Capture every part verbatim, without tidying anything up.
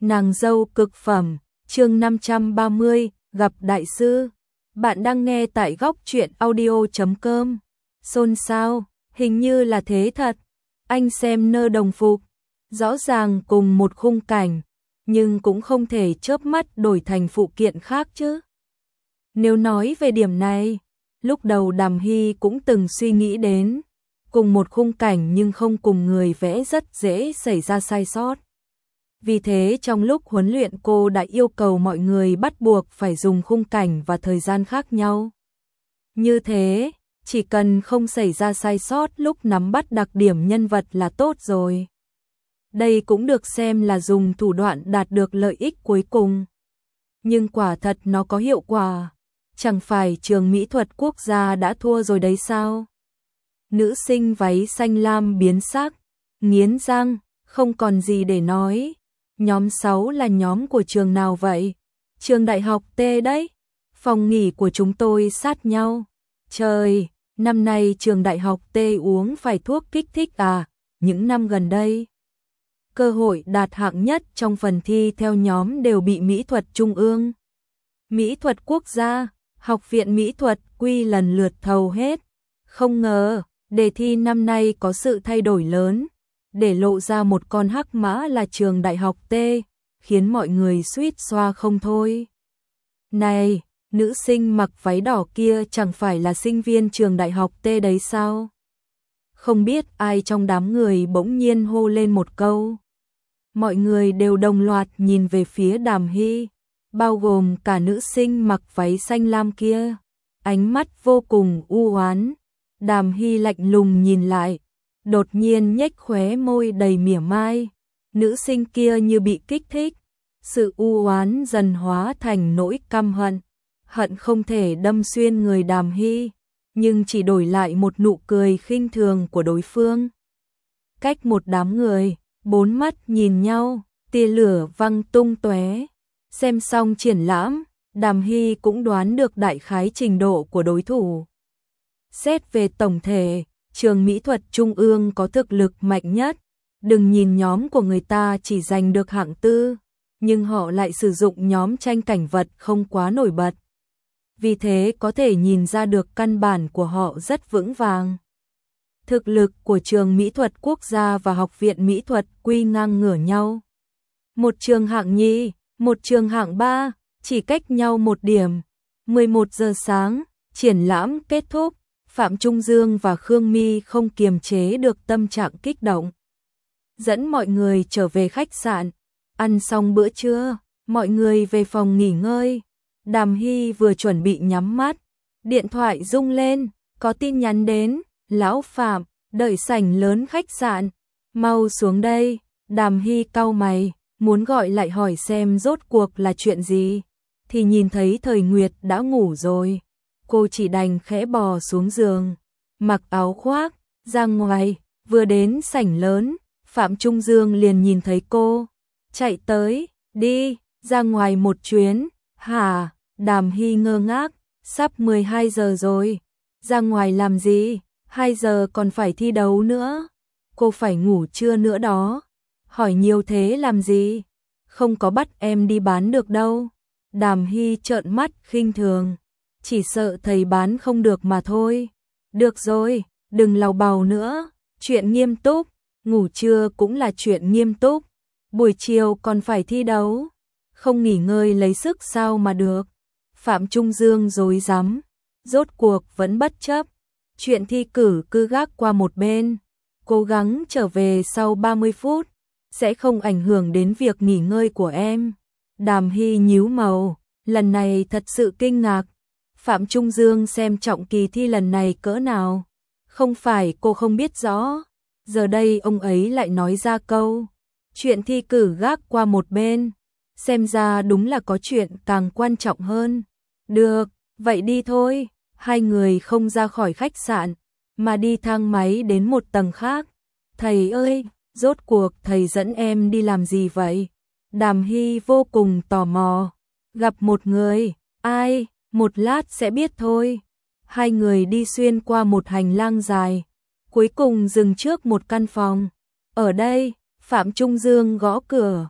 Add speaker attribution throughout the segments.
Speaker 1: Nàng dâu cực phẩm, chương năm trăm ba mươi, gặp đại sư. Bạn đang nghe tại góc truyện audio chấm com. Xôn xao, hình như là thế thật. Anh xem nơ đồng phục, rõ ràng cùng một khung cảnh, nhưng cũng không thể chớp mắt đổi thành phụ kiện khác chứ. Nếu nói về điểm này, lúc đầu Đàm Hy cũng từng suy nghĩ đến, cùng một khung cảnh nhưng không cùng người vẽ rất dễ xảy ra sai sót. Vì thế trong lúc huấn luyện cô đã yêu cầu mọi người bắt buộc phải dùng khung cảnh và thời gian khác nhau. Như thế, chỉ cần không xảy ra sai sót lúc nắm bắt đặc điểm nhân vật là tốt rồi. Đây cũng được xem là dùng thủ đoạn đạt được lợi ích cuối cùng. Nhưng quả thật nó có hiệu quả. Chẳng phải trường mỹ thuật quốc gia đã thua rồi đấy sao? Nữ sinh váy xanh lam biến sắc, nghiến răng, không còn gì để nói. Nhóm sáu là nhóm của trường nào vậy? Trường đại học T đấy. Phòng nghỉ của chúng tôi sát nhau. Trời, năm nay trường đại học T uống phải thuốc kích thích à? Những năm gần đây, cơ hội đạt hạng nhất trong phần thi theo nhóm đều bị mỹ thuật trung ương, mỹ thuật quốc gia, học viện mỹ thuật quy lần lượt thầu hết. Không ngờ, đề thi năm nay có sự thay đổi lớn, để lộ ra một con hắc mã là trường đại học T, khiến mọi người suýt xoa không thôi. Này, nữ sinh mặc váy đỏ kia chẳng phải là sinh viên trường đại học T đấy sao? Không biết ai trong đám người bỗng nhiên hô lên một câu. Mọi người đều đồng loạt nhìn về phía Đàm Hy, bao gồm cả nữ sinh mặc váy xanh lam kia. Ánh mắt vô cùng u oán. Đàm Hy lạnh lùng nhìn lại, đột nhiên nhếch khóe môi đầy mỉa mai. Nữ sinh kia như bị kích thích, sự u oán dần hóa thành nỗi căm hận, hận không thể đâm xuyên người Đàm Hy, nhưng chỉ đổi lại một nụ cười khinh thường của đối phương. Cách một đám người, bốn mắt nhìn nhau, tia lửa văng tung tóe. Xem xong triển lãm, Đàm Hy cũng đoán được đại khái trình độ của đối thủ. Xét về tổng thể, trường mỹ thuật trung ương có thực lực mạnh nhất. Đừng nhìn nhóm của người ta chỉ giành được hạng tư, nhưng họ lại sử dụng nhóm tranh cảnh vật không quá nổi bật. Vì thế có thể nhìn ra được căn bản của họ rất vững vàng. Thực lực của trường mỹ thuật quốc gia và học viện mỹ thuật quy ngang ngửa nhau. Một trường hạng nhì, một trường hạng ba, chỉ cách nhau một điểm. mười một giờ sáng, triển lãm kết thúc. Phạm Trung Dương và Khương My không kiềm chế được tâm trạng kích động, dẫn mọi người trở về khách sạn. Ăn xong bữa trưa, mọi người về phòng nghỉ ngơi. Đàm Hy vừa chuẩn bị nhắm mắt, điện thoại rung lên, có tin nhắn đến. Lão Phạm, đợi sảnh lớn khách sạn, mau xuống đây. Đàm Hy cau mày, muốn gọi lại hỏi xem rốt cuộc là chuyện gì, thì nhìn thấy Thời Nguyệt đã ngủ rồi. Cô chỉ đành khẽ bò xuống giường, mặc áo khoác, ra ngoài. Vừa đến sảnh lớn, Phạm Trung Dương liền nhìn thấy cô, chạy tới, đi, ra ngoài một chuyến. Hả? Đàm Hy ngơ ngác, sắp mười hai giờ rồi, ra ngoài làm gì, hai giờ còn phải thi đấu nữa, cô phải ngủ trưa nữa đó. Hỏi nhiều thế làm gì, không có bắt em đi bán được đâu. Đàm Hy trợn mắt khinh thường, chỉ sợ thầy bán không được mà thôi. Được rồi, đừng làu bàu nữa, chuyện nghiêm túc, ngủ trưa cũng là chuyện nghiêm túc, buổi chiều còn phải thi đấu, không nghỉ ngơi lấy sức sao mà được. Phạm Trung Dương rối rắm, rốt cuộc vẫn bất chấp, chuyện thi cử cứ gác qua một bên, cố gắng trở về sau ba mươi phút, sẽ không ảnh hưởng đến việc nghỉ ngơi của em. Đàm Hy nhíu màu, lần này thật sự kinh ngạc. Phạm Trung Dương xem trọng kỳ thi lần này cỡ nào. Không phải cô không biết rõ, giờ đây ông ấy lại nói ra câu chuyện thi cử gác qua một bên, xem ra đúng là có chuyện càng quan trọng hơn. Được, vậy đi thôi. Hai người không ra khỏi khách sạn, mà đi thang máy đến một tầng khác. Thầy ơi, rốt cuộc thầy dẫn em đi làm gì vậy? Đàm Hy vô cùng tò mò. Gặp một người. Ai? Một lát sẽ biết thôi. Hai người đi xuyên qua một hành lang dài, cuối cùng dừng trước một căn phòng. Ở đây, Phạm Trung Dương gõ cửa.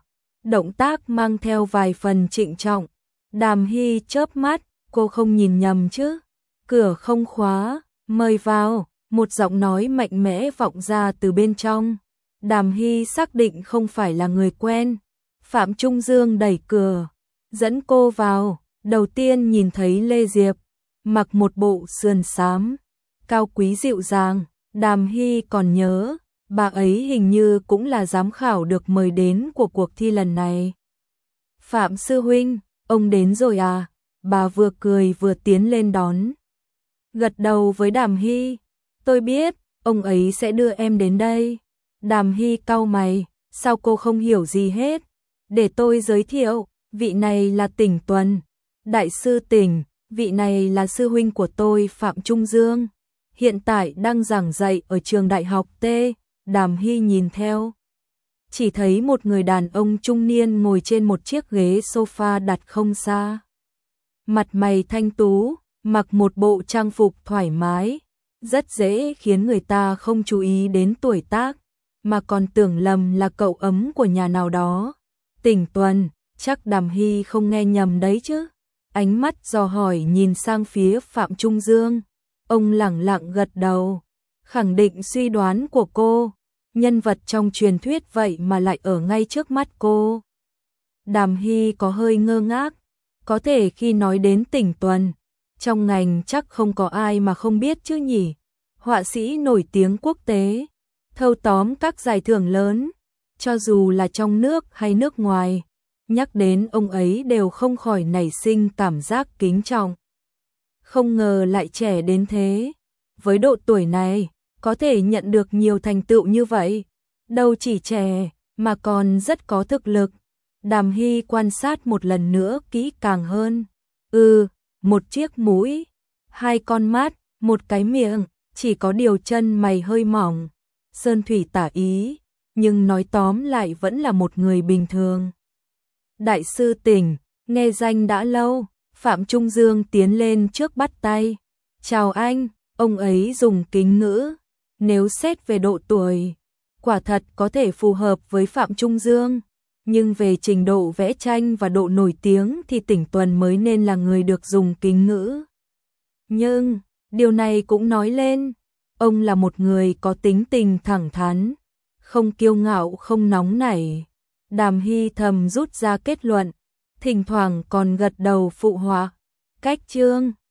Speaker 1: động tác mang theo vài phần trịnh trọng. Đàm Hy chớp mắt, cô không nhìn nhầm chứ? Cửa không khóa, mời vào, một giọng nói mạnh mẽ vọng ra từ bên trong. Đàm Hy xác định không phải là người quen. Phạm Trung Dương đẩy cửa, dẫn cô vào, đầu tiên nhìn thấy Lê Diệp, mặc một bộ sườn xám, cao quý dịu dàng. Đàm Hy còn nhớ, bà ấy hình như cũng là giám khảo được mời đến của cuộc thi lần này. Phạm sư huynh, ông đến rồi à? Bà vừa cười vừa tiến lên đón. Gật đầu với Đàm Hy, tôi biết, ông ấy sẽ đưa em đến đây. Đàm Hy cau mày, sao cô không hiểu gì hết? Để tôi giới thiệu, vị này là Tỉnh Tuần, đại sư Tỉnh, vị này là sư huynh của tôi Phạm Trung Dương, hiện tại đang giảng dạy ở trường đại học T. Đàm Hy nhìn theo, chỉ thấy một người đàn ông trung niên ngồi trên một chiếc ghế sofa đặt không xa. Mặt mày thanh tú, mặc một bộ trang phục thoải mái, rất dễ khiến người ta không chú ý đến tuổi tác, mà còn tưởng lầm là cậu ấm của nhà nào đó. Tỉnh Tuần, chắc Đàm Hy không nghe nhầm đấy chứ? Ánh mắt dò hỏi nhìn sang phía Phạm Trung Dương. Ông lẳng lặng gật đầu, khẳng định suy đoán của cô. Nhân vật trong truyền thuyết vậy mà lại ở ngay trước mắt cô. Đàm Hy có hơi ngơ ngác. Có thể khi nói đến Tỉnh Tuần, trong ngành chắc không có ai mà không biết chứ nhỉ. Họa sĩ nổi tiếng quốc tế, thâu tóm các giải thưởng lớn, cho dù là trong nước hay nước ngoài, nhắc đến ông ấy đều không khỏi nảy sinh cảm giác kính trọng. Không ngờ lại trẻ đến thế, với độ tuổi này, có thể nhận được nhiều thành tựu như vậy, đâu chỉ trẻ, mà còn rất có thực lực. Đàm Hy quan sát một lần nữa kỹ càng hơn. Ừ, một chiếc mũi, hai con mắt, một cái miệng, chỉ có điều chân mày hơi mỏng. Sơn thủy tả ý, nhưng nói tóm lại vẫn là một người bình thường. Đại sư Tỉnh, nghe danh đã lâu. Phạm Trung Dương tiến lên trước bắt tay. Chào anh, ông ấy dùng kính ngữ. Nếu xét về độ tuổi, quả thật có thể phù hợp với Phạm Trung Dương. Nhưng về trình độ vẽ tranh và độ nổi tiếng thì Tỉnh Tuần mới nên là người được dùng kính ngữ. Nhưng, điều này cũng nói lên, ông là một người có tính tình thẳng thắn, không kiêu ngạo không nóng nảy. Đàm Hy thầm rút ra kết luận, thỉnh thoảng còn gật đầu phụ họa. Cách chương